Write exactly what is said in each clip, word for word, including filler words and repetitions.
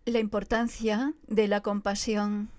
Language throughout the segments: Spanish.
La importancia de la compasión.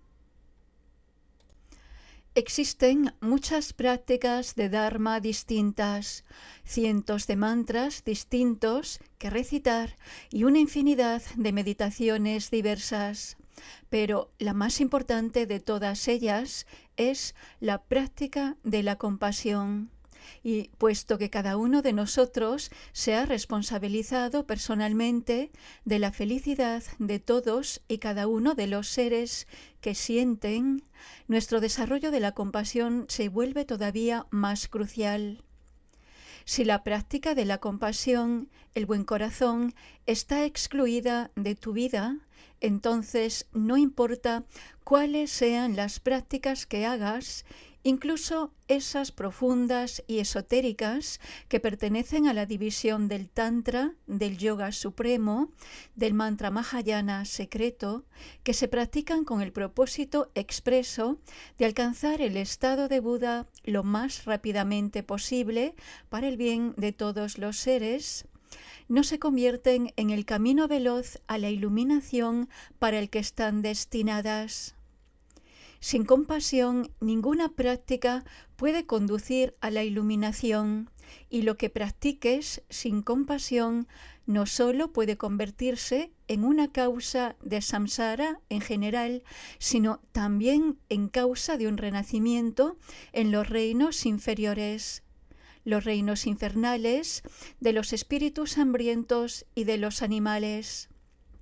Existen muchas prácticas de Dharma distintas, cientos de mantras distintos que recitar y una infinidad de meditaciones diversas. Pero la más importante de todas ellas es la práctica de la compasión. Y puesto que cada uno de nosotros se ha responsabilizado personalmente de la felicidad de todos y cada uno de los seres que sienten, nuestro desarrollo de la compasión se vuelve todavía más crucial. Si la práctica de la compasión, el buen corazón, está excluida de tu vida, entonces no importa cuáles sean las prácticas que hagas, incluso esas profundas y esotéricas que pertenecen a la división del Tantra, del Yoga Supremo, del Mantra Mahayana secreto, que se practican con el propósito expreso de alcanzar el estado de Buda lo más rápidamente posible para el bien de todos los seres, no se convierten en el camino veloz a la iluminación para el que están destinadas. Sin compasión, ninguna práctica puede conducir a la iluminación, y lo que practiques sin compasión no solo puede convertirse en una causa de samsara en general, sino también en causa de un renacimiento en los reinos inferiores, los reinos infernales, de los espíritus hambrientos y de los animales.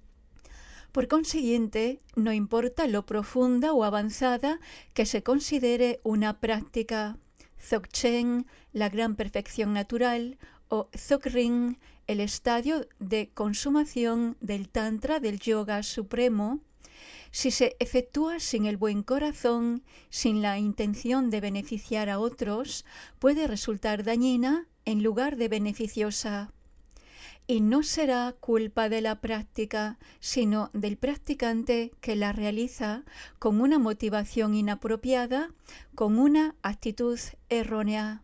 Por consiguiente, no importa lo profunda o avanzada que se considere una práctica, Dzogchen, la gran perfección natural, o Dzogchen, el estadio de consumación del Tantra del Yoga Supremo, si se efectúa sin el buen corazón, sin la intención de beneficiar a otros, puede resultar dañina en lugar de beneficiosa. Y no será culpa de la práctica, sino del practicante que la realiza con una motivación inapropiada, con una actitud errónea.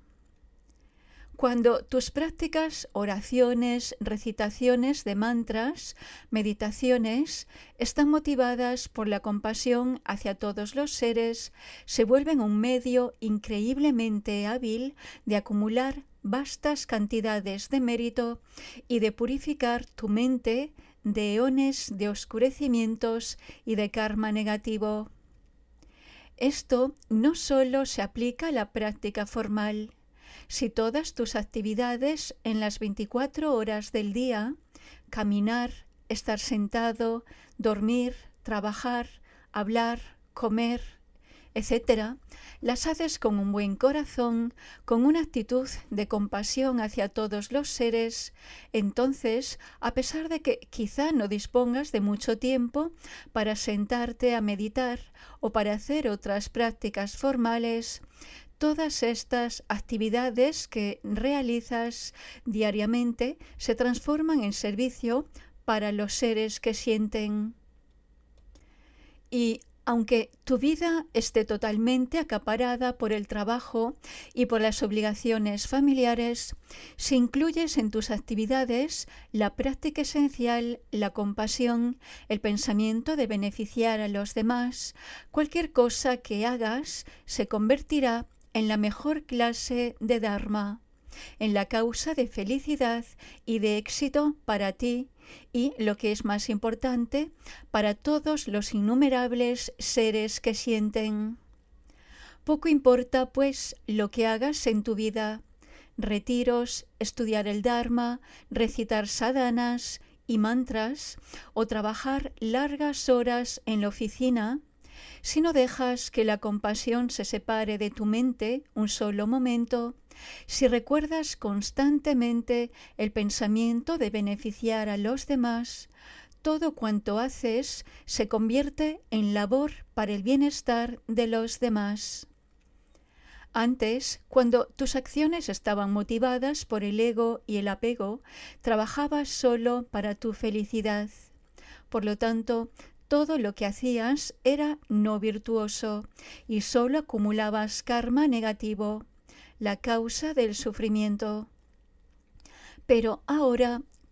Cuando tus prácticas, oraciones, recitaciones de mantras, meditaciones, están motivadas por la compasión hacia todos los seres, se vuelven un medio increíblemente hábil de acumular vastas cantidades de mérito y de purificar tu mente de eones de oscurecimientos y de karma negativo. Esto no solo se aplica a la práctica formal. Si todas tus actividades en las veinticuatro horas del día, caminar, estar sentado, dormir, trabajar, hablar, comer, etcétera, las haces con un buen corazón, con una actitud de compasión hacia todos los seres, entonces, a pesar de que quizá no dispongas de mucho tiempo para sentarte a meditar o para hacer otras prácticas formales, todas estas actividades que realizas diariamente se transforman en servicio para los seres que sienten. Y aunque tu vida esté totalmente acaparada por el trabajo y por las obligaciones familiares, si incluyes en tus actividades la práctica esencial, la compasión, el pensamiento de beneficiar a los demás, cualquier cosa que hagas se convertirá en la mejor clase de Dharma, en la causa de felicidad y de éxito para ti y, lo que es más importante, para todos los innumerables seres que sienten. Poco importa, pues, lo que hagas en tu vida, retiros, estudiar el Dharma, recitar sadhanas y mantras o trabajar largas horas en la oficina, si no dejas que la compasión se separe de tu mente un solo momento, si recuerdas constantemente el pensamiento de beneficiar a los demás, todo cuanto haces se convierte en labor para el bienestar de los demás. Antes, cuando tus acciones estaban motivadas por el ego y el apego, trabajabas solo para tu felicidad. Por lo tanto, todo lo que hacías era no virtuoso y solo acumulabas karma negativo, la causa del sufrimiento. Pero ahora,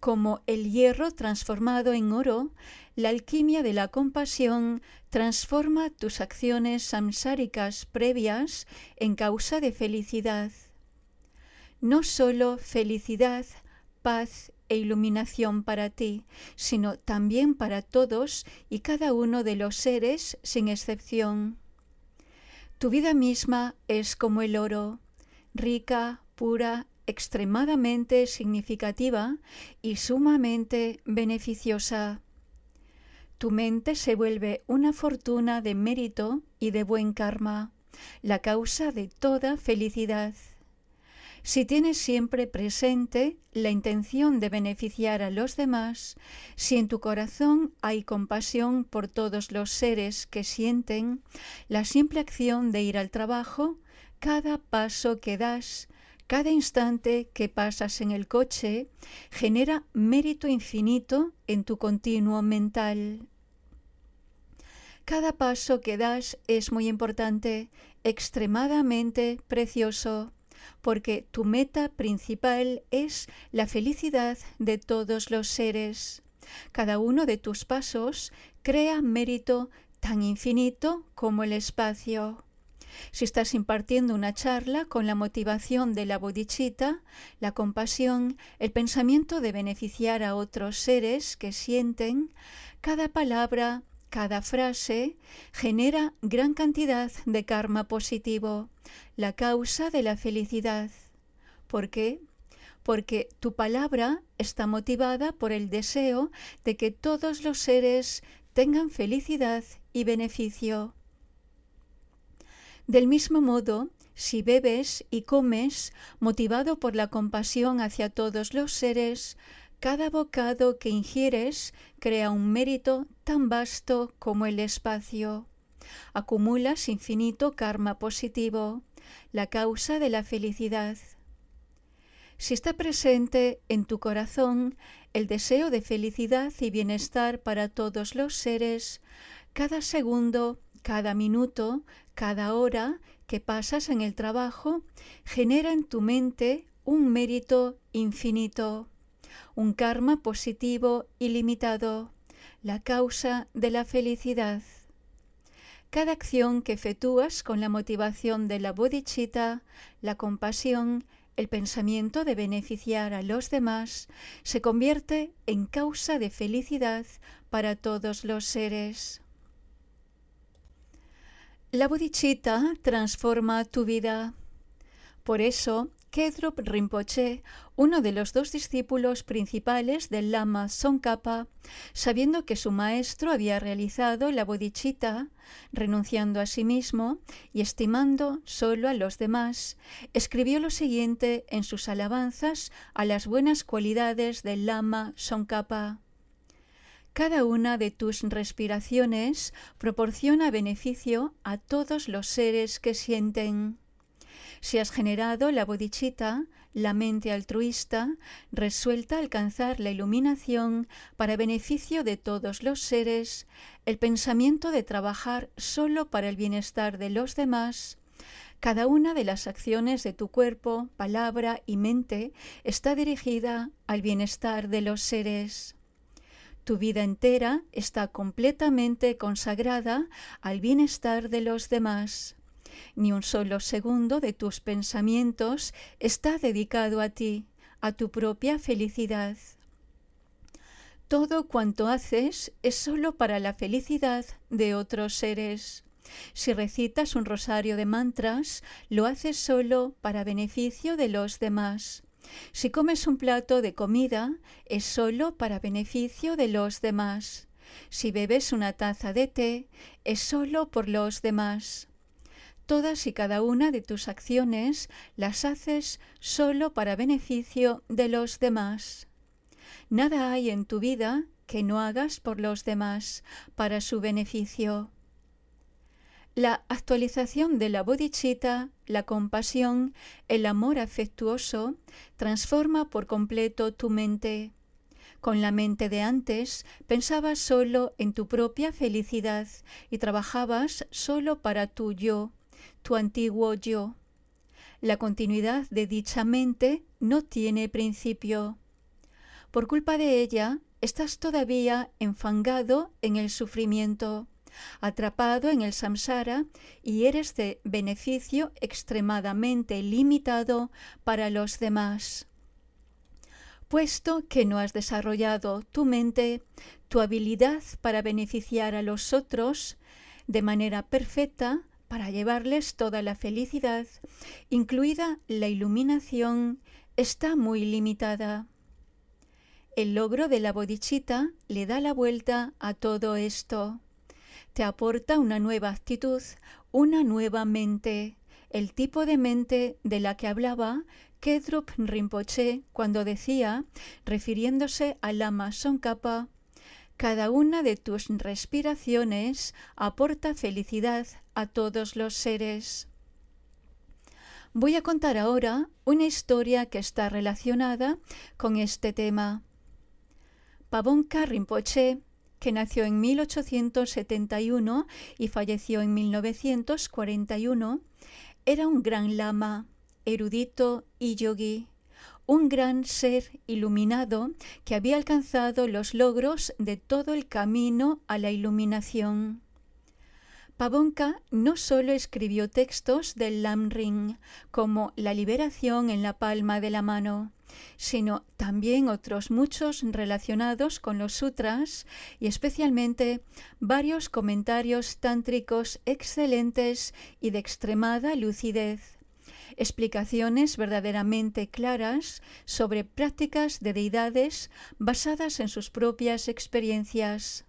Como el hierro transformado en oro, la alquimia de la compasión transforma tus acciones samsáricas previas en causa de felicidad. No solo felicidad, paz e iluminación para ti, sino también para todos y cada uno de los seres sin excepción. Tu vida misma es como el oro, rica, pura, extremadamente significativa y sumamente beneficiosa. Tu mente se vuelve una fortuna de mérito y de buen karma, la causa de toda felicidad. Si tienes siempre presente la intención de beneficiar a los demás, si en tu corazón hay compasión por todos los seres que sienten, la simple acción de ir al trabajo, cada paso que das, cada instante que pasas en el coche, genera mérito infinito en tu continuo mental. Cada paso que das es muy importante, extremadamente precioso, porque tu meta principal es la felicidad de todos los seres. Cada uno de tus pasos crea mérito tan infinito como el espacio. Si estás impartiendo una charla con la motivación de la bodhicitta, la compasión, el pensamiento de beneficiar a otros seres que sienten, cada palabra, cada frase genera gran cantidad de karma positivo, la causa de la felicidad. ¿Por qué? Porque tu palabra está motivada por el deseo de que todos los seres tengan felicidad y beneficio. Del mismo modo, si bebes y comes motivado por la compasión hacia todos los seres, cada bocado que ingieres crea un mérito tan vasto como el espacio. Acumulas infinito karma positivo, la causa de la felicidad. Si está presente en tu corazón el deseo de felicidad y bienestar para todos los seres, cada segundo, cada minuto, cada hora que pasas en el trabajo genera en tu mente un mérito infinito, un karma positivo ilimitado, la causa de la felicidad. Cada acción que efectúas con la motivación de la bodhicitta, la compasión, el pensamiento de beneficiar a los demás, se convierte en causa de felicidad para todos los seres. La bodhicitta transforma tu vida. Por eso, Khedrup Rinpoche, uno de los dos discípulos principales del lama Tsongkhapa, sabiendo que su maestro había realizado la bodhicitta, renunciando a sí mismo y estimando solo a los demás, escribió lo siguiente en sus alabanzas a las buenas cualidades del lama Tsongkhapa. Cada una de tus respiraciones proporciona beneficio a todos los seres que sienten. Si has generado la bodhicitta, la mente altruista, resuelta a alcanzar la iluminación para beneficio de todos los seres, el pensamiento de trabajar solo para el bienestar de los demás, cada una de las acciones de tu cuerpo, palabra y mente está dirigida al bienestar de los seres. Tu vida entera está completamente consagrada al bienestar de los demás. Ni un solo segundo de tus pensamientos está dedicado a ti, a tu propia felicidad. Todo cuanto haces es solo para la felicidad de otros seres. Si recitas un rosario de mantras, lo haces solo para beneficio de los demás. Si comes un plato de comida, es solo para beneficio de los demás. Si bebes una taza de té, es solo por los demás. Todas y cada una de tus acciones las haces solo para beneficio de los demás. Nada hay en tu vida que no hagas por los demás, para su beneficio. La actualización de la bodhicitta, la compasión, el amor afectuoso, transforma por completo tu mente. Con la mente de antes, pensabas solo en tu propia felicidad y trabajabas solo para tu yo, tu antiguo yo. La continuidad de dicha mente no tiene principio. Por culpa de ella, estás todavía enfangado en el sufrimiento, atrapado en el samsara y eres de beneficio extremadamente limitado para los demás. Puesto que no has desarrollado tu mente, tu habilidad para beneficiar a los otros de manera perfecta, para llevarles toda la felicidad, incluida la iluminación, está muy limitada. El logro de la bodhicitta le da la vuelta a todo esto. Te aporta una nueva actitud, una nueva mente, el tipo de mente de la que hablaba Kedrup Rinpoche cuando decía, refiriéndose al Lama Tsongkhapa, cada una de tus respiraciones aporta felicidad a todos los seres. Voy a contar ahora una historia que está relacionada con este tema. Pabongka Rinpoche, que nació en mil ochocientos setenta y uno y falleció en mil novecientos cuarenta y uno, era un gran lama, erudito y yogui, un gran ser iluminado que había alcanzado los logros de todo el camino a la iluminación. Pabongka no solo escribió textos del Lamrim, como La liberación en la palma de la mano, sino también otros muchos relacionados con los sutras y especialmente varios comentarios tántricos excelentes y de extremada lucidez. Explicaciones verdaderamente claras sobre prácticas de deidades basadas en sus propias experiencias.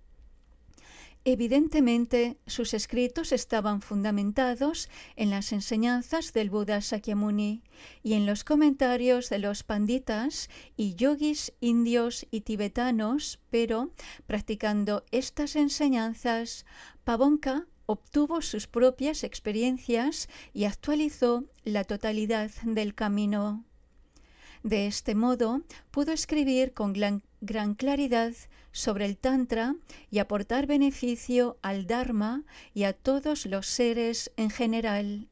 Evidentemente, sus escritos estaban fundamentados en las enseñanzas del Buda Sakyamuni y en los comentarios de los panditas y yogis indios y tibetanos, pero, practicando estas enseñanzas, Pabongka obtuvo sus propias experiencias y actualizó la totalidad del camino. De este modo, pudo escribir con gran, gran claridad sobre el Tantra y aportar beneficio al Dharma y a todos los seres en general.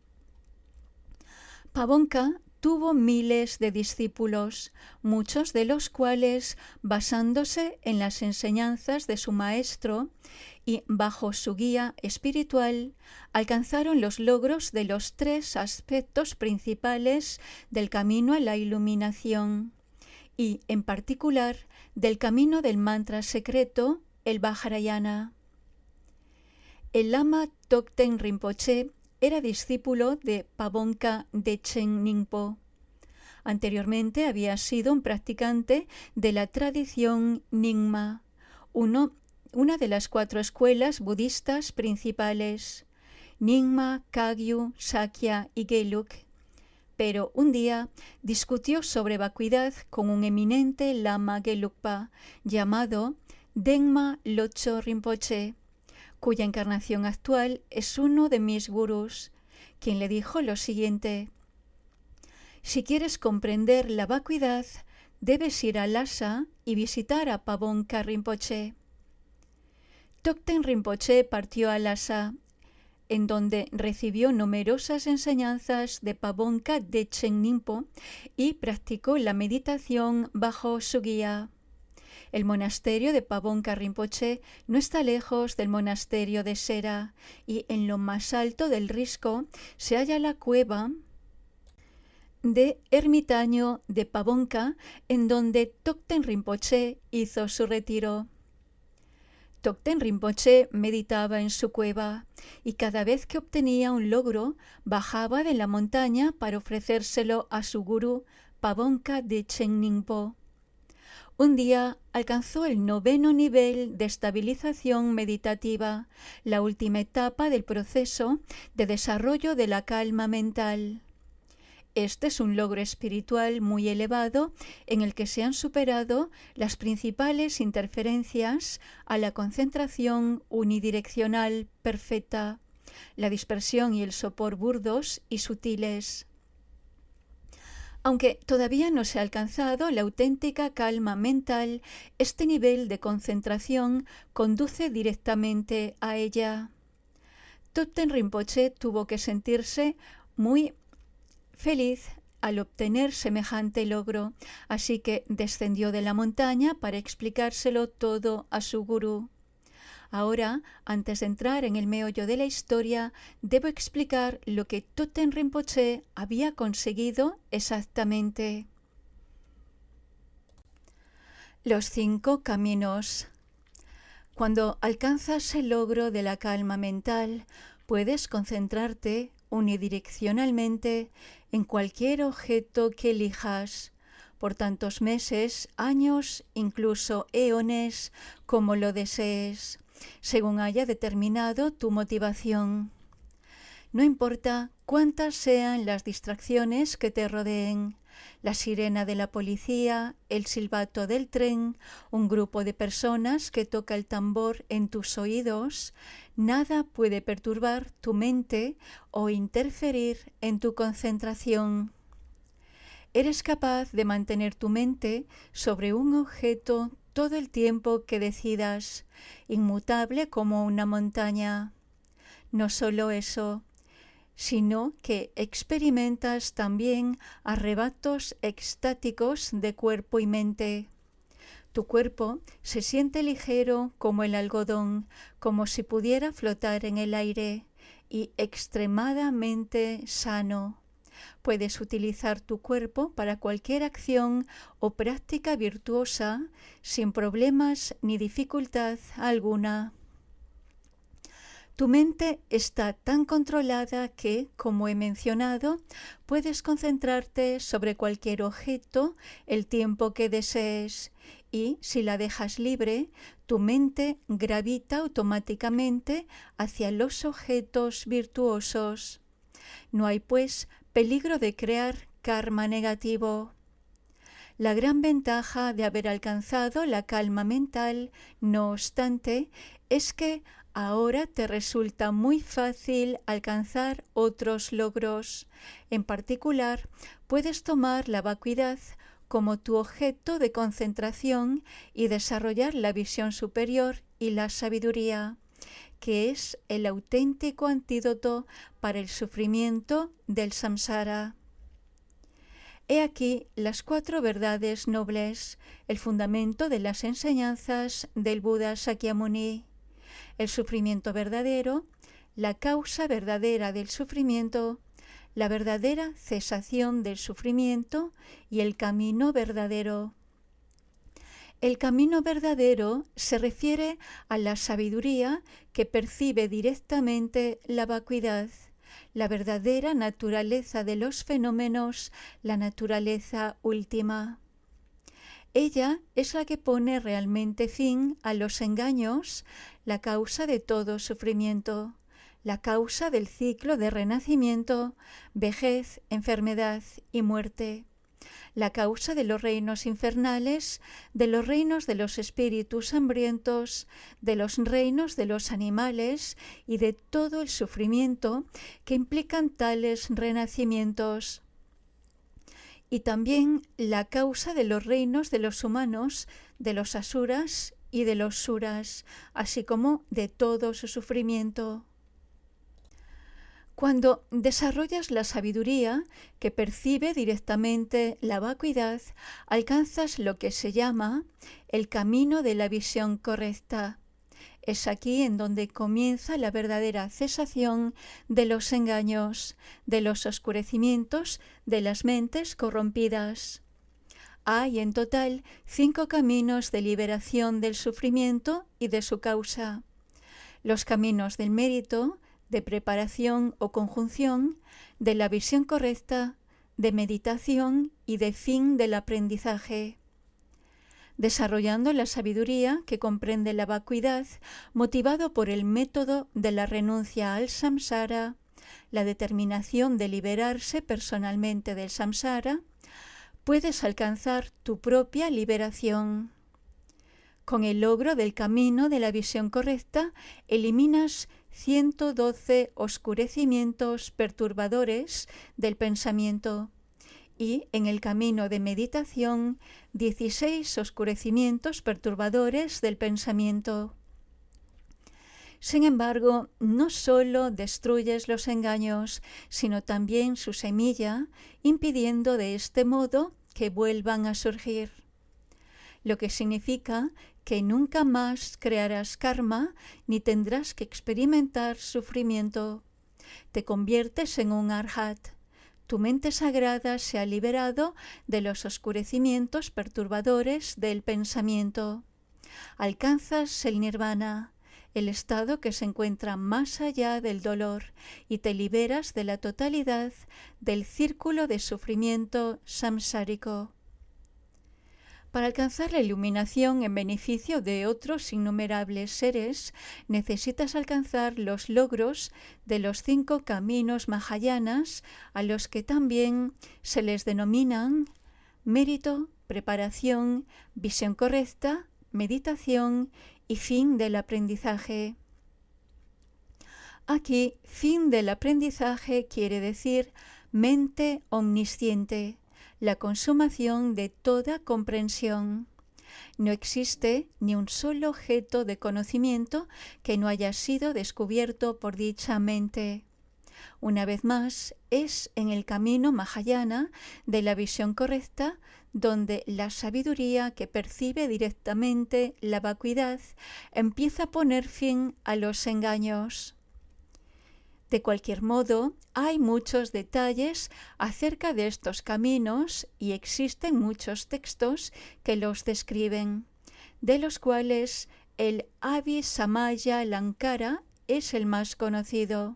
Pabongka tuvo miles de discípulos, muchos de los cuales, basándose en las enseñanzas de su maestro y bajo su guía espiritual, alcanzaron los logros de los tres aspectos principales del camino a la iluminación y, en particular, del camino del mantra secreto, el Vajrayana. El lama Tokten Rinpoche era discípulo de Pabongka Dechen Ningpo. Anteriormente había sido un practicante de la tradición Nyingma, uno, una de las cuatro escuelas budistas principales, Nyingma, Kagyu, Sakya y Gelug. Pero un día discutió sobre vacuidad con un eminente lama Gelugpa llamado Dengma Lodso Rinpoche, cuya encarnación actual es uno de mis gurús, quien le dijo lo siguiente: si quieres comprender la vacuidad, debes ir a Lhasa y visitar a Pabongka Rinpoche. Tokten Rinpoche partió a Lhasa, en donde recibió numerosas enseñanzas de Pabongka Dechen Ningpo y practicó la meditación bajo su guía. El monasterio de Pabongka Rinpoche no está lejos del monasterio de Sera y en lo más alto del risco se halla la cueva de ermitaño de Pabongka, en donde Tokten Rinpoche hizo su retiro. Tokten Rinpoche meditaba en su cueva y cada vez que obtenía un logro bajaba de la montaña para ofrecérselo a su gurú Pabongka Dechen Ningpo. Un día alcanzó el noveno nivel de estabilización meditativa, la última etapa del proceso de desarrollo de la calma mental. Este es un logro espiritual muy elevado en el que se han superado las principales interferencias a la concentración unidireccional perfecta, la dispersión y el sopor burdos y sutiles. Aunque todavía no se ha alcanzado la auténtica calma mental, este nivel de concentración conduce directamente a ella. Tokten Rinpoche tuvo que sentirse muy feliz al obtener semejante logro, así que descendió de la montaña para explicárselo todo a su gurú. Ahora, antes de entrar en el meollo de la historia, debo explicar lo que Thotten Rinpoche había conseguido exactamente. Los cinco caminos. Cuando alcanzas el logro de la calma mental, puedes concentrarte unidireccionalmente en cualquier objeto que elijas, por tantos meses, años, incluso eones, como lo desees, según haya determinado tu motivación. No importa cuántas sean las distracciones que te rodeen, la sirena de la policía, el silbato del tren, un grupo de personas que toca el tambor en tus oídos, nada puede perturbar tu mente o interferir en tu concentración. Eres capaz de mantener tu mente sobre un objeto todo el tiempo que decidas, inmutable como una montaña. No solo eso, sino que experimentas también arrebatos extáticos de cuerpo y mente. Tu cuerpo se siente ligero como el algodón, como si pudiera flotar en el aire, y extremadamente sano. Puedes utilizar tu cuerpo para cualquier acción o práctica virtuosa sin problemas ni dificultad alguna. Tu mente está tan controlada que, como he mencionado, puedes concentrarte sobre cualquier objeto el tiempo que desees y, si la dejas libre, tu mente gravita automáticamente hacia los objetos virtuosos. No hay, pues, peligro de crear karma negativo. La gran ventaja de haber alcanzado la calma mental, no obstante, es que ahora te resulta muy fácil alcanzar otros logros. En particular, puedes tomar la vacuidad como tu objeto de concentración y desarrollar la visión superior y la sabiduría, que es el auténtico antídoto para el sufrimiento del samsara. He aquí las cuatro verdades nobles, el fundamento de las enseñanzas del Buda Sakyamuni. El sufrimiento verdadero, la causa verdadera del sufrimiento, la verdadera cesación del sufrimiento y el camino verdadero. El camino verdadero se refiere a la sabiduría que percibe directamente la vacuidad, la verdadera naturaleza de los fenómenos, la naturaleza última. Ella es la que pone realmente fin a los engaños, la causa de todo sufrimiento, la causa del ciclo de renacimiento, vejez, enfermedad y muerte, la causa de los reinos infernales, de los reinos de los espíritus hambrientos, de los reinos de los animales y de todo el sufrimiento que implican tales renacimientos. Y también la causa de los reinos de los humanos, de los asuras y de los suras, así como de todo su sufrimiento. Cuando desarrollas la sabiduría que percibe directamente la vacuidad, alcanzas lo que se llama el camino de la visión correcta. Es aquí en donde comienza la verdadera cesación de los engaños, de los oscurecimientos de las mentes corrompidas. Hay en total cinco caminos de liberación del sufrimiento y de su causa. Los caminos del mérito, de preparación o conjunción, de la visión correcta, de meditación y de fin del aprendizaje. Desarrollando la sabiduría que comprende la vacuidad, motivado por el método de la renuncia al samsara, la determinación de liberarse personalmente del samsara, puedes alcanzar tu propia liberación. Con el logro del camino de la visión correcta, eliminas ciento doce oscurecimientos perturbadores del pensamiento y, en el camino de meditación, dieciséis oscurecimientos perturbadores del pensamiento. Sin embargo, no solo destruyes los engaños, sino también su semilla, impidiendo de este modo que vuelvan a surgir. Lo que significa que nunca más crearás karma ni tendrás que experimentar sufrimiento. Te conviertes en un arhat. Tu mente sagrada se ha liberado de los oscurecimientos perturbadores del pensamiento. Alcanzas el nirvana, el estado que se encuentra más allá del dolor, y te liberas de la totalidad del círculo de sufrimiento samsárico. Para alcanzar la iluminación en beneficio de otros innumerables seres, necesitas alcanzar los logros de los cinco caminos mahayanas, a los que también se les denominan mérito, preparación, visión correcta, meditación y fin del aprendizaje. Aquí, fin del aprendizaje quiere decir mente omnisciente, la consumación de toda comprensión. No existe ni un solo objeto de conocimiento que no haya sido descubierto por dicha mente. Una vez más, es en el camino mahayana de la visión correcta donde la sabiduría que percibe directamente la vacuidad empieza a poner fin a los engaños. De cualquier modo, hay muchos detalles acerca de estos caminos y existen muchos textos que los describen, de los cuales el Abhisamaya Lankara es el más conocido.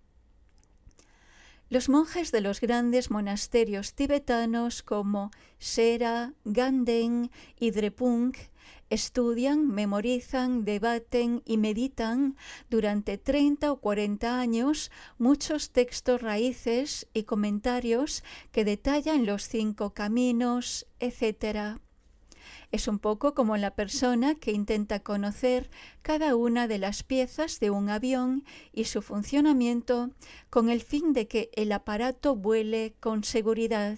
Los monjes de los grandes monasterios tibetanos como Sera, Ganden y Drepung estudian, memorizan, debaten y meditan durante treinta o cuarenta años muchos textos raíces y comentarios que detallan los cinco caminos, etcétera. Es un poco como la persona que intenta conocer cada una de las piezas de un avión y su funcionamiento con el fin de que el aparato vuele con seguridad.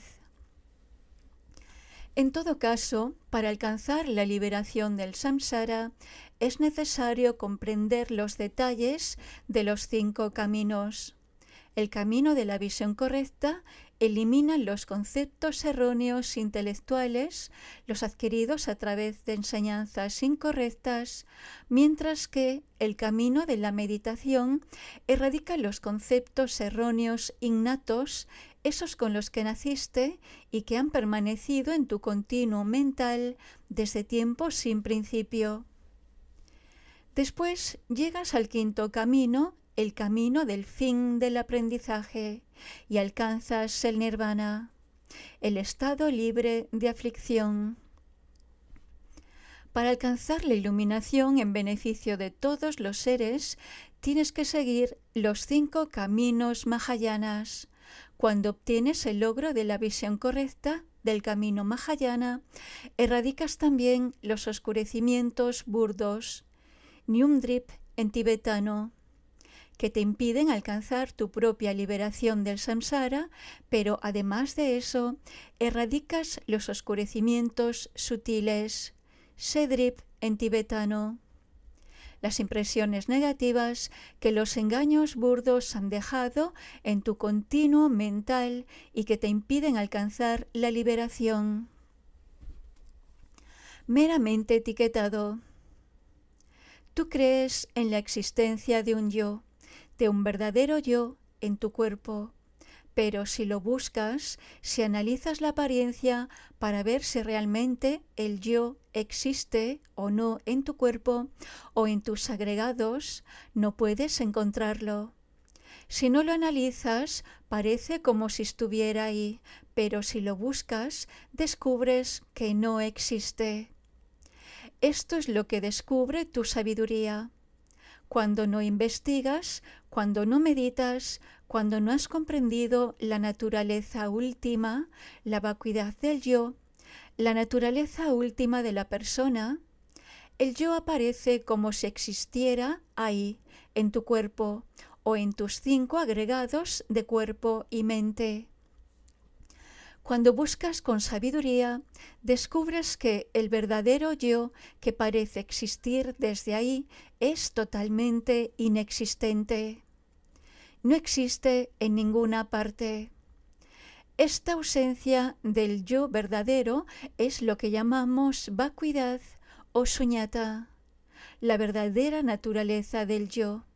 En todo caso, para alcanzar la liberación del samsara, es necesario comprender los detalles de los cinco caminos. El camino de la visión correcta elimina los conceptos erróneos intelectuales, los adquiridos a través de enseñanzas incorrectas, mientras que el camino de la meditación erradica los conceptos erróneos innatos, esos con los que naciste y que han permanecido en tu continuo mental desde tiempos sin principio. Después llegas al quinto camino, el camino del fin del aprendizaje, y alcanzas el nirvana, el estado libre de aflicción. Para alcanzar la iluminación en beneficio de todos los seres, tienes que seguir los cinco caminos mahayanas. Cuando obtienes el logro de la visión correcta del camino mahayana, erradicas también los oscurecimientos burdos, Nyumdrip en tibetano, que te impiden alcanzar tu propia liberación del samsara, pero además de eso, erradicas los oscurecimientos sutiles, Sedrip en tibetano, las impresiones negativas que los engaños burdos han dejado en tu continuo mental y que te impiden alcanzar la liberación. Meramente etiquetado. Tú crees en la existencia de un yo, de un verdadero yo en tu cuerpo, pero si lo buscas, si analizas la apariencia para ver si realmente el yo existe o no en tu cuerpo o en tus agregados, no puedes encontrarlo. Si no lo analizas, parece como si estuviera ahí, pero si lo buscas, descubres que no existe. Esto es lo que descubre tu sabiduría. Cuando no investigas, cuando no meditas, cuando no has comprendido la naturaleza última, la vacuidad del yo, la naturaleza última de la persona, el yo aparece como si existiera ahí, en tu cuerpo, o en tus cinco agregados de cuerpo y mente. Cuando buscas con sabiduría, descubres que el verdadero yo que parece existir desde ahí es totalmente inexistente. No existe en ninguna parte. Esta ausencia del yo verdadero es lo que llamamos vacuidad o suñata, la verdadera naturaleza del yo.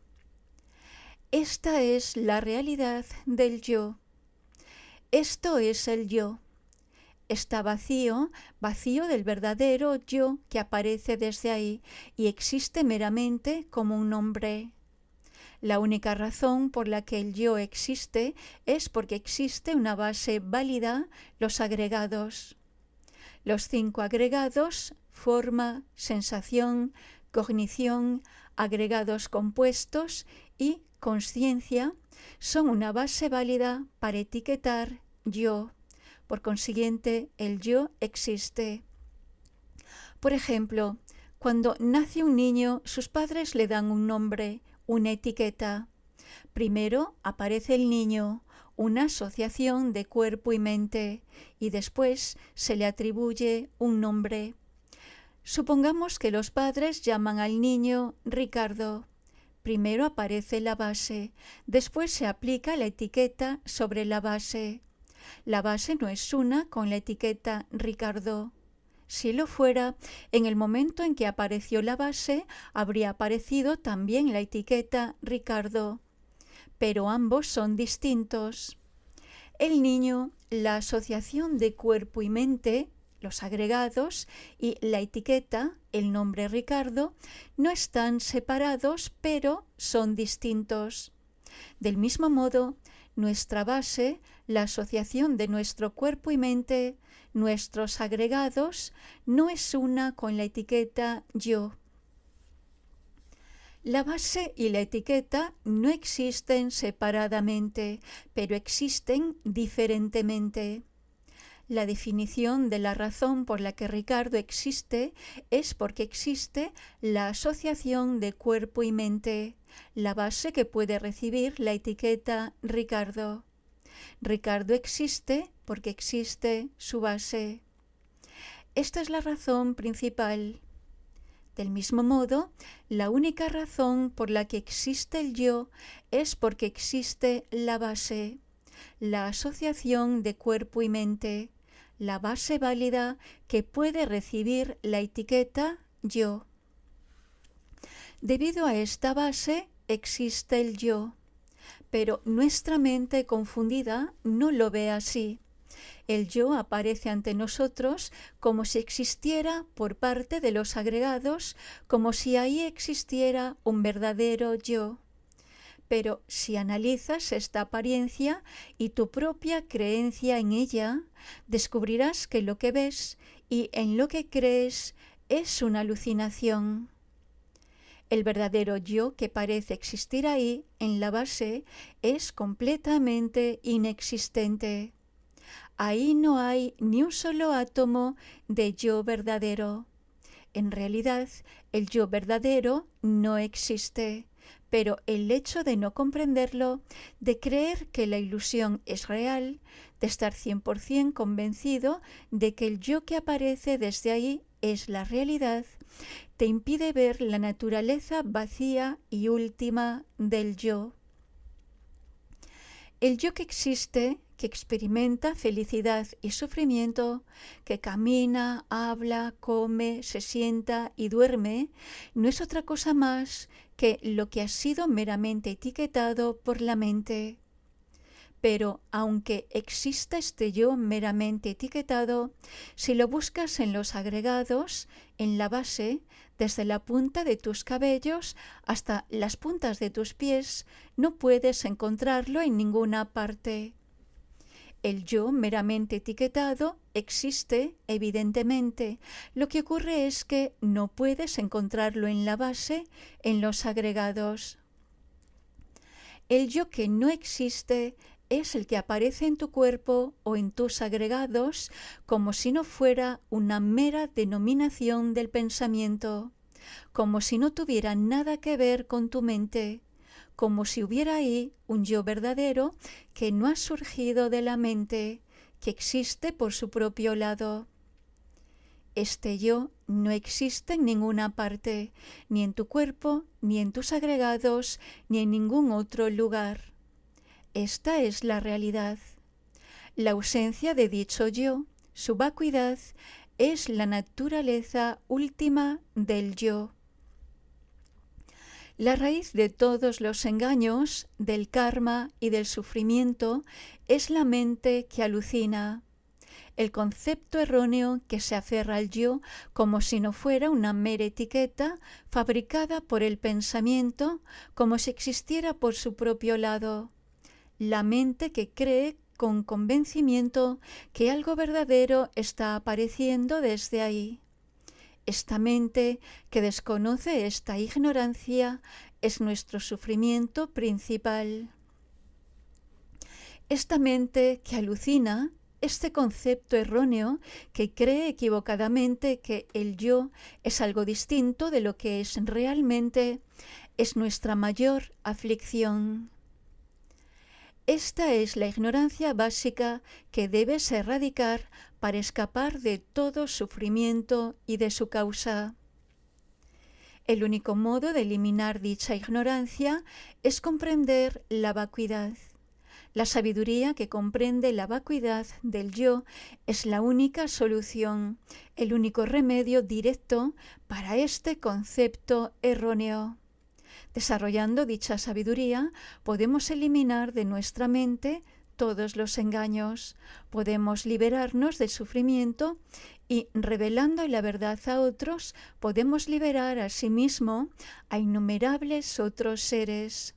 Esta es la realidad del yo. Esto es el yo. Está vacío, vacío del verdadero yo que aparece desde ahí y existe meramente como un nombre. La única razón por la que el yo existe es porque existe una base válida, los agregados. Los cinco agregados, forma, sensación, cognición, agregados compuestos y consciencia, son una base válida para etiquetar yo. Por consiguiente, el yo existe. Por ejemplo, cuando nace un niño, sus padres le dan un nombre, una etiqueta. Primero aparece el niño, una asociación de cuerpo y mente, y después se le atribuye un nombre. Supongamos que los padres llaman al niño Ricardo. Primero aparece la base, después se aplica la etiqueta sobre la base. La base no es una con la etiqueta Ricardo. Si lo fuera, en el momento en que apareció la base, habría aparecido también la etiqueta Ricardo. Pero ambos son distintos. El niño, la asociación de cuerpo y mente, los agregados, y la etiqueta, el nombre Ricardo, no están separados, pero son distintos. Del mismo modo, nuestra base, la asociación de nuestro cuerpo y mente, nuestros agregados, no es una con la etiqueta yo. La base y la etiqueta no existen separadamente, pero existen diferentemente. La definición de la razón por la que Ricardo existe es porque existe la asociación de cuerpo y mente, la base que puede recibir la etiqueta Ricardo. Ricardo existe porque existe su base. Esta es la razón principal. Del mismo modo, la única razón por la que existe el yo es porque existe la base, la asociación de cuerpo y mente, la base válida que puede recibir la etiqueta yo. Debido a esta base existe el yo, pero nuestra mente confundida no lo ve así. El yo aparece ante nosotros como si existiera por parte de los agregados, como si ahí existiera un verdadero yo. Pero si analizas esta apariencia y tu propia creencia en ella, descubrirás que lo que ves y en lo que crees es una alucinación. El verdadero yo que parece existir ahí, en la base, es completamente inexistente. Ahí no hay ni un solo átomo de yo verdadero. En realidad, el yo verdadero no existe, pero el hecho de no comprenderlo, de creer que la ilusión es real, de estar cien por ciento convencido de que el yo que aparece desde ahí es la realidad, te impide ver la naturaleza vacía y última del yo. El yo que existe, que experimenta felicidad y sufrimiento, que camina, habla, come, se sienta y duerme, no es otra cosa más que lo que ha sido meramente etiquetado por la mente. Pero aunque exista este yo meramente etiquetado, si lo buscas en los agregados, en la base, desde la punta de tus cabellos hasta las puntas de tus pies, no puedes encontrarlo en ninguna parte. El yo meramente etiquetado existe, evidentemente. Lo que ocurre es que no puedes encontrarlo en la base, en los agregados. El yo que no existe es el que aparece en tu cuerpo o en tus agregados como si no fuera una mera denominación del pensamiento, como si no tuviera nada que ver con tu mente, como si hubiera ahí un yo verdadero que no ha surgido de la mente, que existe por su propio lado. Este yo no existe en ninguna parte, ni en tu cuerpo, ni en tus agregados, ni en ningún otro lugar. Esta es la realidad. La ausencia de dicho yo, su vacuidad, es la naturaleza última del yo. La raíz de todos los engaños, del karma y del sufrimiento es la mente que alucina. El concepto erróneo que se aferra al yo como si no fuera una mera etiqueta fabricada por el pensamiento, como si existiera por su propio lado. La mente que cree con convencimiento que algo verdadero está apareciendo desde ahí. Esta mente que desconoce esta ignorancia es nuestro sufrimiento principal. Esta mente que alucina, este concepto erróneo que cree equivocadamente que el yo es algo distinto de lo que es realmente, es nuestra mayor aflicción. Esta es la ignorancia básica que debes erradicar para escapar de todo sufrimiento y de su causa. El único modo de eliminar dicha ignorancia es comprender la vacuidad. La sabiduría que comprende la vacuidad del yo es la única solución, el único remedio directo para este concepto erróneo. Desarrollando dicha sabiduría, podemos eliminar de nuestra mente todos los engaños, podemos liberarnos del sufrimiento y, revelando la verdad a otros, podemos liberar a sí mismo a innumerables otros seres.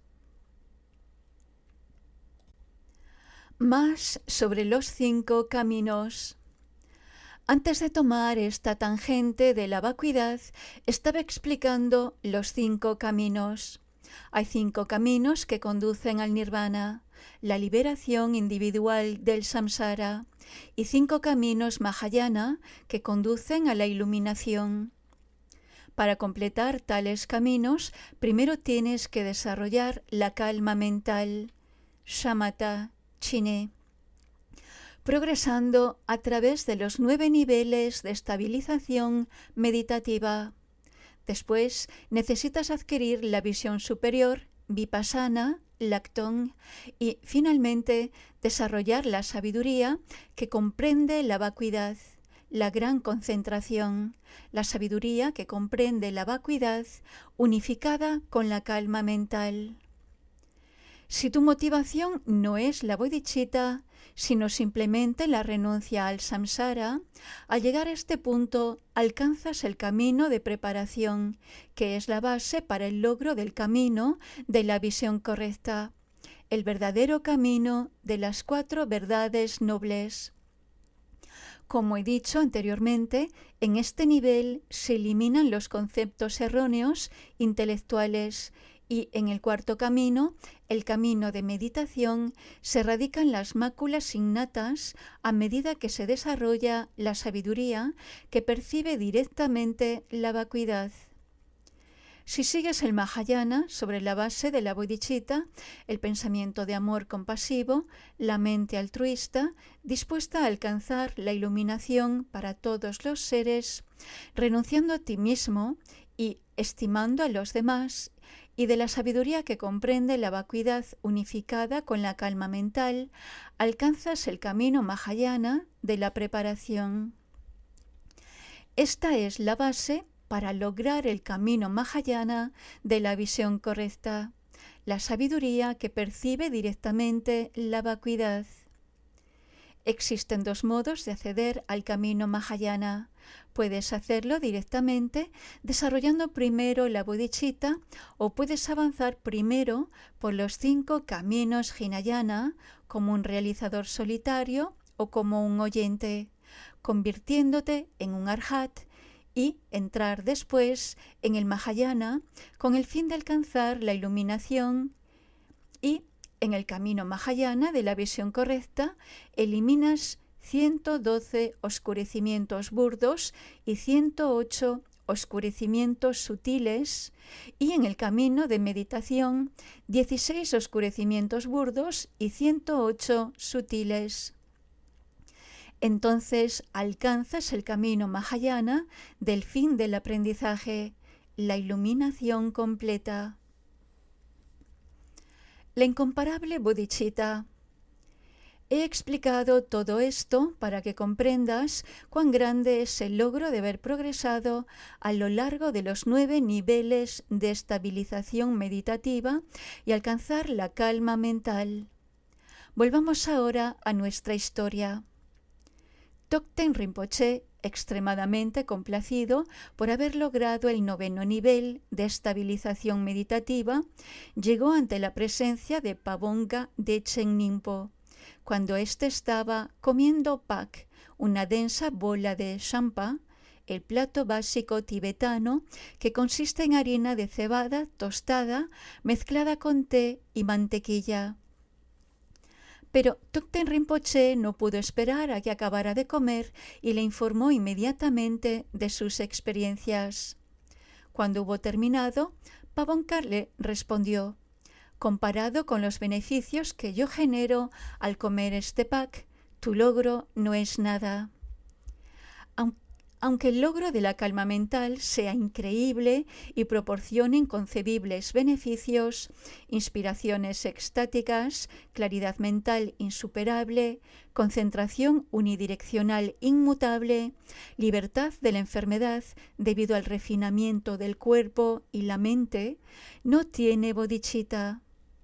Más sobre los cinco caminos. Antes de tomar esta tangente de la vacuidad, estaba explicando los cinco caminos. Hay cinco caminos que conducen al nirvana, la liberación individual del samsara, y cinco caminos mahayana que conducen a la iluminación. Para completar tales caminos, primero tienes que desarrollar la calma mental, shamatha, chiné, progresando a través de los nueve niveles de estabilización meditativa. Después necesitas adquirir la visión superior, vipassana, lactón, y finalmente desarrollar la sabiduría que comprende la vacuidad, la gran concentración, la sabiduría que comprende la vacuidad unificada con la calma mental. Si tu motivación no es la bodhicitta, sino simplemente la renuncia al samsara, al llegar a este punto alcanzas el camino de preparación, que es la base para el logro del camino de la visión correcta, el verdadero camino de las cuatro verdades nobles. Como he dicho anteriormente, en este nivel se eliminan los conceptos erróneos intelectuales y en el cuarto camino, el camino de meditación, se erradican las máculas innatas a medida que se desarrolla la sabiduría que percibe directamente la vacuidad. Si sigues el Mahayana sobre la base de la bodhicitta, el pensamiento de amor compasivo, la mente altruista, dispuesta a alcanzar la iluminación para todos los seres, renunciando a ti mismo y estimando a los demás, y de la sabiduría que comprende la vacuidad unificada con la calma mental, alcanzas el camino Mahayana de la preparación. Esta es la base para lograr el camino Mahayana de la visión correcta, la sabiduría que percibe directamente la vacuidad. Existen dos modos de acceder al camino Mahayana. Puedes hacerlo directamente desarrollando primero la bodhicitta o puedes avanzar primero por los cinco caminos Hinayana como un realizador solitario o como un oyente, convirtiéndote en un arhat y entrar después en el Mahayana con el fin de alcanzar la iluminación. Y en el camino Mahayana de la visión correcta eliminas ciento doce oscurecimientos burdos y ciento ocho oscurecimientos sutiles, y en el camino de meditación dieciséis oscurecimientos burdos y ciento ocho sutiles. Entonces alcanzas el camino Mahayana del fin del aprendizaje, la iluminación completa. La incomparable bodhicitta. He explicado todo esto para que comprendas cuán grande es el logro de haber progresado a lo largo de los nueve niveles de estabilización meditativa y alcanzar la calma mental. Volvamos ahora a nuestra historia. Tokten Rinpoche, extremadamente complacido por haber logrado el noveno nivel de estabilización meditativa, llegó ante la presencia de Pabonga Dechen Nimpo, cuando éste estaba comiendo pak, una densa bola de champa, el plato básico tibetano que consiste en harina de cebada tostada mezclada con té y mantequilla. Pero Tokten Rinpoche no pudo esperar a que acabara de comer y le informó inmediatamente de sus experiencias. Cuando hubo terminado, Pabonga le respondió: comparado con los beneficios que yo genero al comer este pak, tu logro no es nada. Aunque el logro de la calma mental sea increíble y proporcione inconcebibles beneficios, inspiraciones extáticas, claridad mental insuperable, concentración unidireccional inmutable, libertad de la enfermedad debido al refinamiento del cuerpo y la mente, no tiene bodhicitta.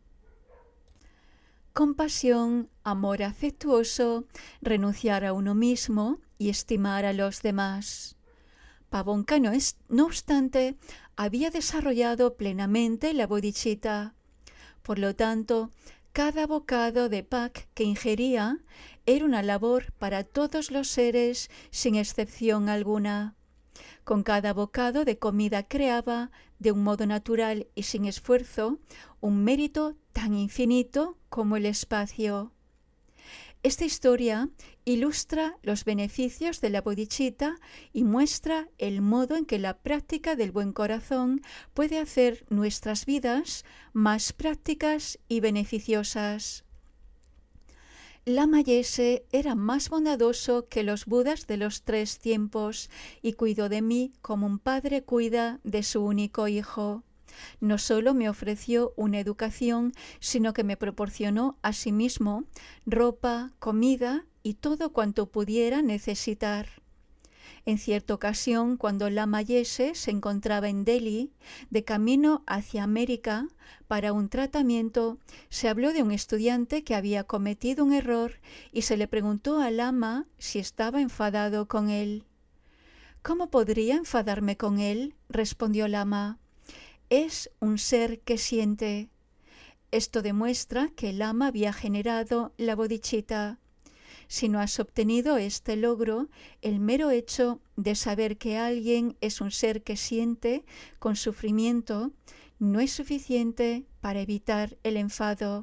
Compasión, amor afectuoso, renunciar a uno mismo y estimar a los demás. Pabonga, no, es, no obstante, había desarrollado plenamente la bodhicitta. Por lo tanto, cada bocado de pak que ingería era una labor para todos los seres sin excepción alguna. Con cada bocado de comida creaba, de un modo natural y sin esfuerzo, un mérito tan infinito como el espacio. Esta historia ilustra los beneficios de la bodhicitta y muestra el modo en que la práctica del buen corazón puede hacer nuestras vidas más prácticas y beneficiosas. Lama Yese era más bondadoso que los budas de los tres tiempos y cuidó de mí como un padre cuida de su único hijo. No solo me ofreció una educación, sino que me proporcionó a sí mismo ropa, comida y todo cuanto pudiera necesitar. En cierta ocasión, cuando Lama Yese se encontraba en Delhi, de camino hacia América para un tratamiento, se habló de un estudiante que había cometido un error y se le preguntó a Lama si estaba enfadado con él. ¿Cómo podría enfadarme con él?, respondió Lama. Es un ser que siente. Esto demuestra que el Lama había generado la bodhicitta. Si no has obtenido este logro, el mero hecho de saber que alguien es un ser que siente con sufrimiento no es suficiente para evitar el enfado.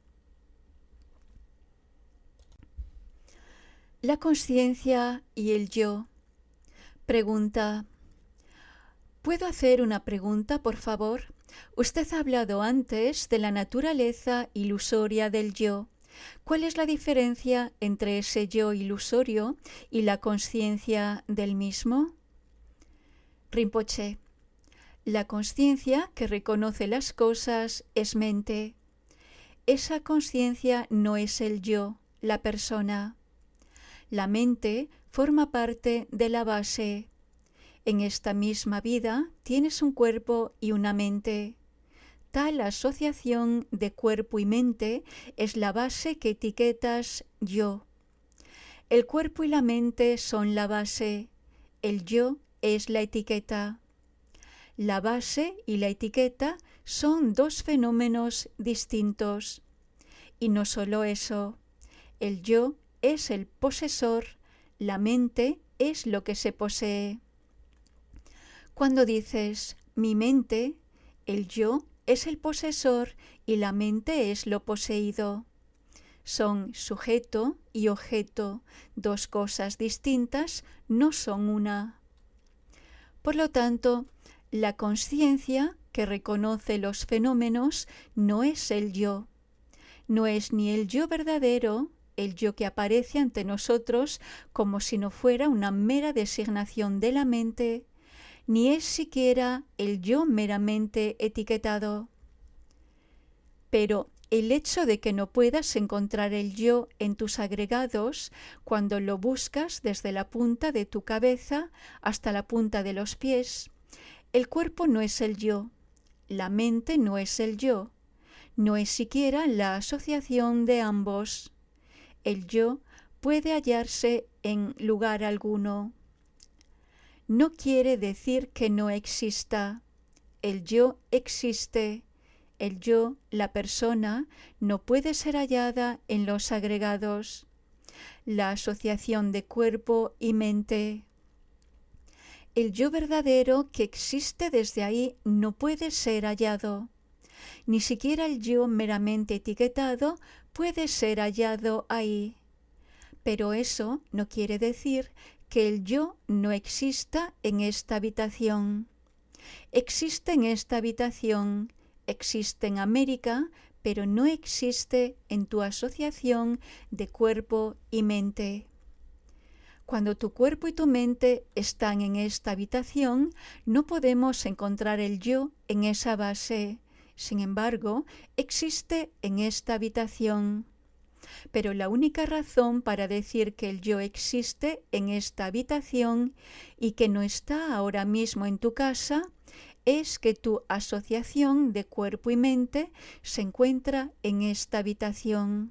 La conciencia y el yo. Pregunta. ¿Puedo hacer una pregunta, por favor? Usted ha hablado antes de la naturaleza ilusoria del yo. ¿Cuál es la diferencia entre ese yo ilusorio y la conciencia del mismo? Rinpoche. La conciencia que reconoce las cosas es mente. Esa conciencia no es el yo, la persona. La mente forma parte de la base. En esta misma vida tienes un cuerpo y una mente. Tal asociación de cuerpo y mente es la base que etiquetas yo. El cuerpo y la mente son la base, el yo es la etiqueta. La base y la etiqueta son dos fenómenos distintos. Y no solo eso, el yo es el posesor, la mente es lo que se posee. Cuando dices mi mente, el yo es el posesor y la mente es lo poseído. Son sujeto y objeto, dos cosas distintas, no son una. Por lo tanto, la conciencia que reconoce los fenómenos no es el yo. No es ni el yo verdadero el yo que aparece ante nosotros como si no fuera una mera designación de la mente, ni es siquiera el yo meramente etiquetado. Pero el hecho de que no puedas encontrar el yo en tus agregados cuando lo buscas desde la punta de tu cabeza hasta la punta de los pies, el cuerpo no es el yo, la mente no es el yo, no es siquiera la asociación de ambos. El yo puede hallarse en lugar alguno. No quiere decir que no exista. El yo existe. El yo, la persona, no puede ser hallada en los agregados. La asociación de cuerpo y mente. El yo verdadero que existe desde ahí no puede ser hallado. Ni siquiera el yo meramente etiquetado puede ser hallado ahí. Pero eso no quiere decir que el yo no exista en esta habitación. Existe en esta habitación, existe en América, pero no existe en tu asociación de cuerpo y mente. Cuando tu cuerpo y tu mente están en esta habitación, no podemos encontrar el yo en esa base. Sin embargo, existe en esta habitación. Pero la única razón para decir que el yo existe en esta habitación y que no está ahora mismo en tu casa es que tu asociación de cuerpo y mente se encuentra en esta habitación.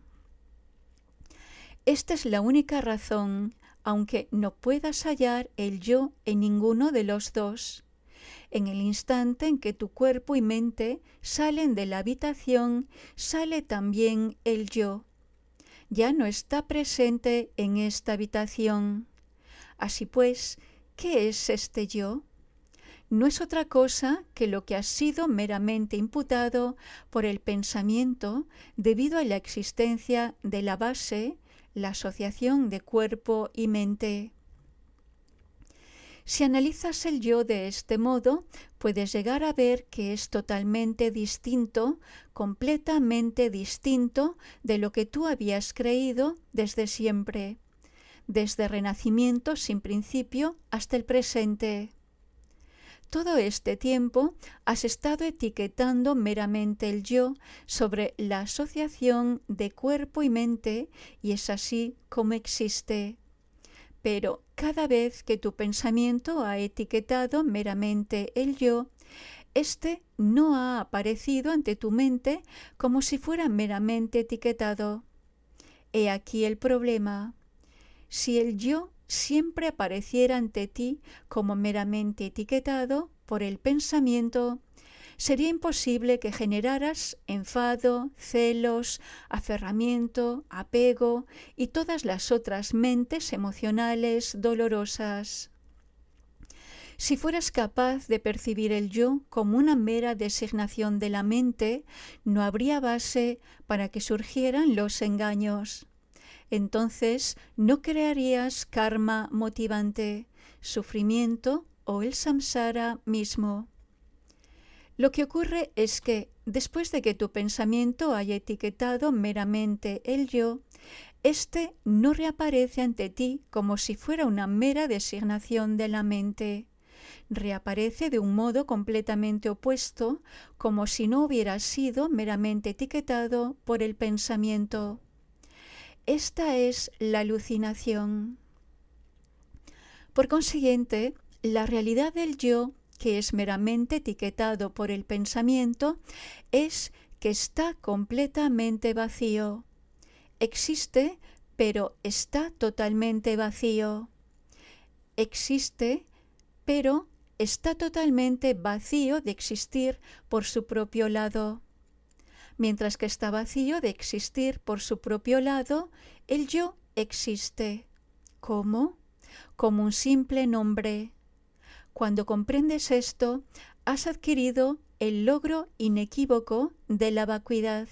Esta es la única razón, aunque no puedas hallar el yo en ninguno de los dos. En el instante en que tu cuerpo y mente salen de la habitación, sale también el yo. Ya no está presente en esta habitación. Así pues, ¿qué es este yo? No es otra cosa que lo que ha sido meramente imputado por el pensamiento debido a la existencia de la base, la asociación de cuerpo y mente. Si analizas el yo de este modo, puedes llegar a ver que es totalmente distinto, completamente distinto de lo que tú habías creído desde siempre, desde renacimiento sin principio hasta el presente. Todo este tiempo has estado etiquetando meramente el yo sobre la asociación de cuerpo y mente y es así como existe. Pero cada vez que tu pensamiento ha etiquetado meramente el yo, éste no ha aparecido ante tu mente como si fuera meramente etiquetado. He aquí el problema. Si el yo siempre apareciera ante ti como meramente etiquetado por el pensamiento, sería imposible que generaras enfado, celos, aferramiento, apego y todas las otras mentes emocionales dolorosas. Si fueras capaz de percibir el yo como una mera designación de la mente, no habría base para que surgieran los engaños. Entonces no crearías karma motivante, sufrimiento o el samsara mismo. Lo que ocurre es que, después de que tu pensamiento haya etiquetado meramente el yo, éste no reaparece ante ti como si fuera una mera designación de la mente. Reaparece de un modo completamente opuesto, como si no hubiera sido meramente etiquetado por el pensamiento. Esta es la alucinación. Por consiguiente, la realidad del yo, que es meramente etiquetado por el pensamiento, es que está completamente vacío. Existe, pero está totalmente vacío. Existe, pero está totalmente vacío de existir por su propio lado. Mientras que está vacío de existir por su propio lado, el yo existe. ¿Cómo? Como un simple nombre. Cuando comprendes esto, has adquirido el logro inequívoco de la vacuidad.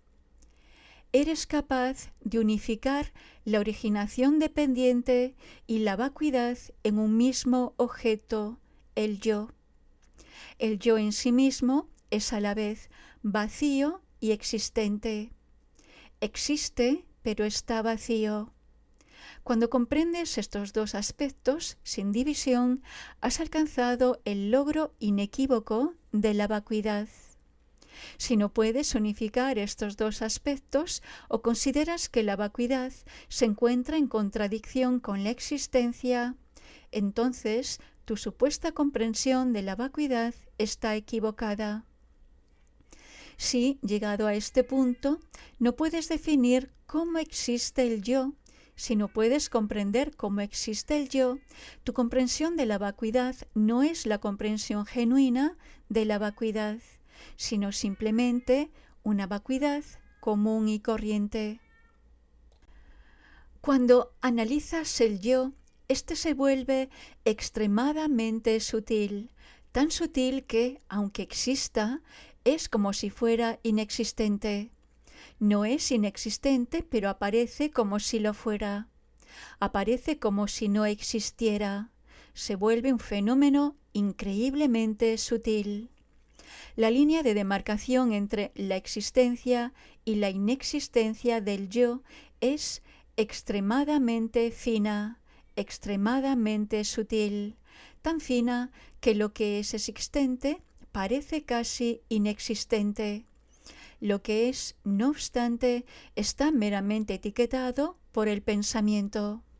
Eres capaz de unificar la originación dependiente y la vacuidad en un mismo objeto, el yo. El yo en sí mismo es a la vez vacío y existente. Existe pero está vacío. Cuando comprendes estos dos aspectos, sin división, has alcanzado el logro inequívoco de la vacuidad. Si no puedes unificar estos dos aspectos o consideras que la vacuidad se encuentra en contradicción con la existencia, entonces tu supuesta comprensión de la vacuidad está equivocada. Si, llegado a este punto, no puedes definir cómo existe el yo, si no puedes comprender cómo existe el yo, tu comprensión de la vacuidad no es la comprensión genuina de la vacuidad, sino simplemente una vacuidad común y corriente. Cuando analizas el yo, este se vuelve extremadamente sutil, tan sutil que, aunque exista, es como si fuera inexistente. No es inexistente, pero aparece como si lo fuera. Aparece como si no existiera. Se vuelve un fenómeno increíblemente sutil. La línea de demarcación entre la existencia y la inexistencia del yo es extremadamente fina, extremadamente sutil, tan fina que lo que es existente parece casi inexistente. Lo que es, no obstante, está meramente etiquetado por el pensamiento.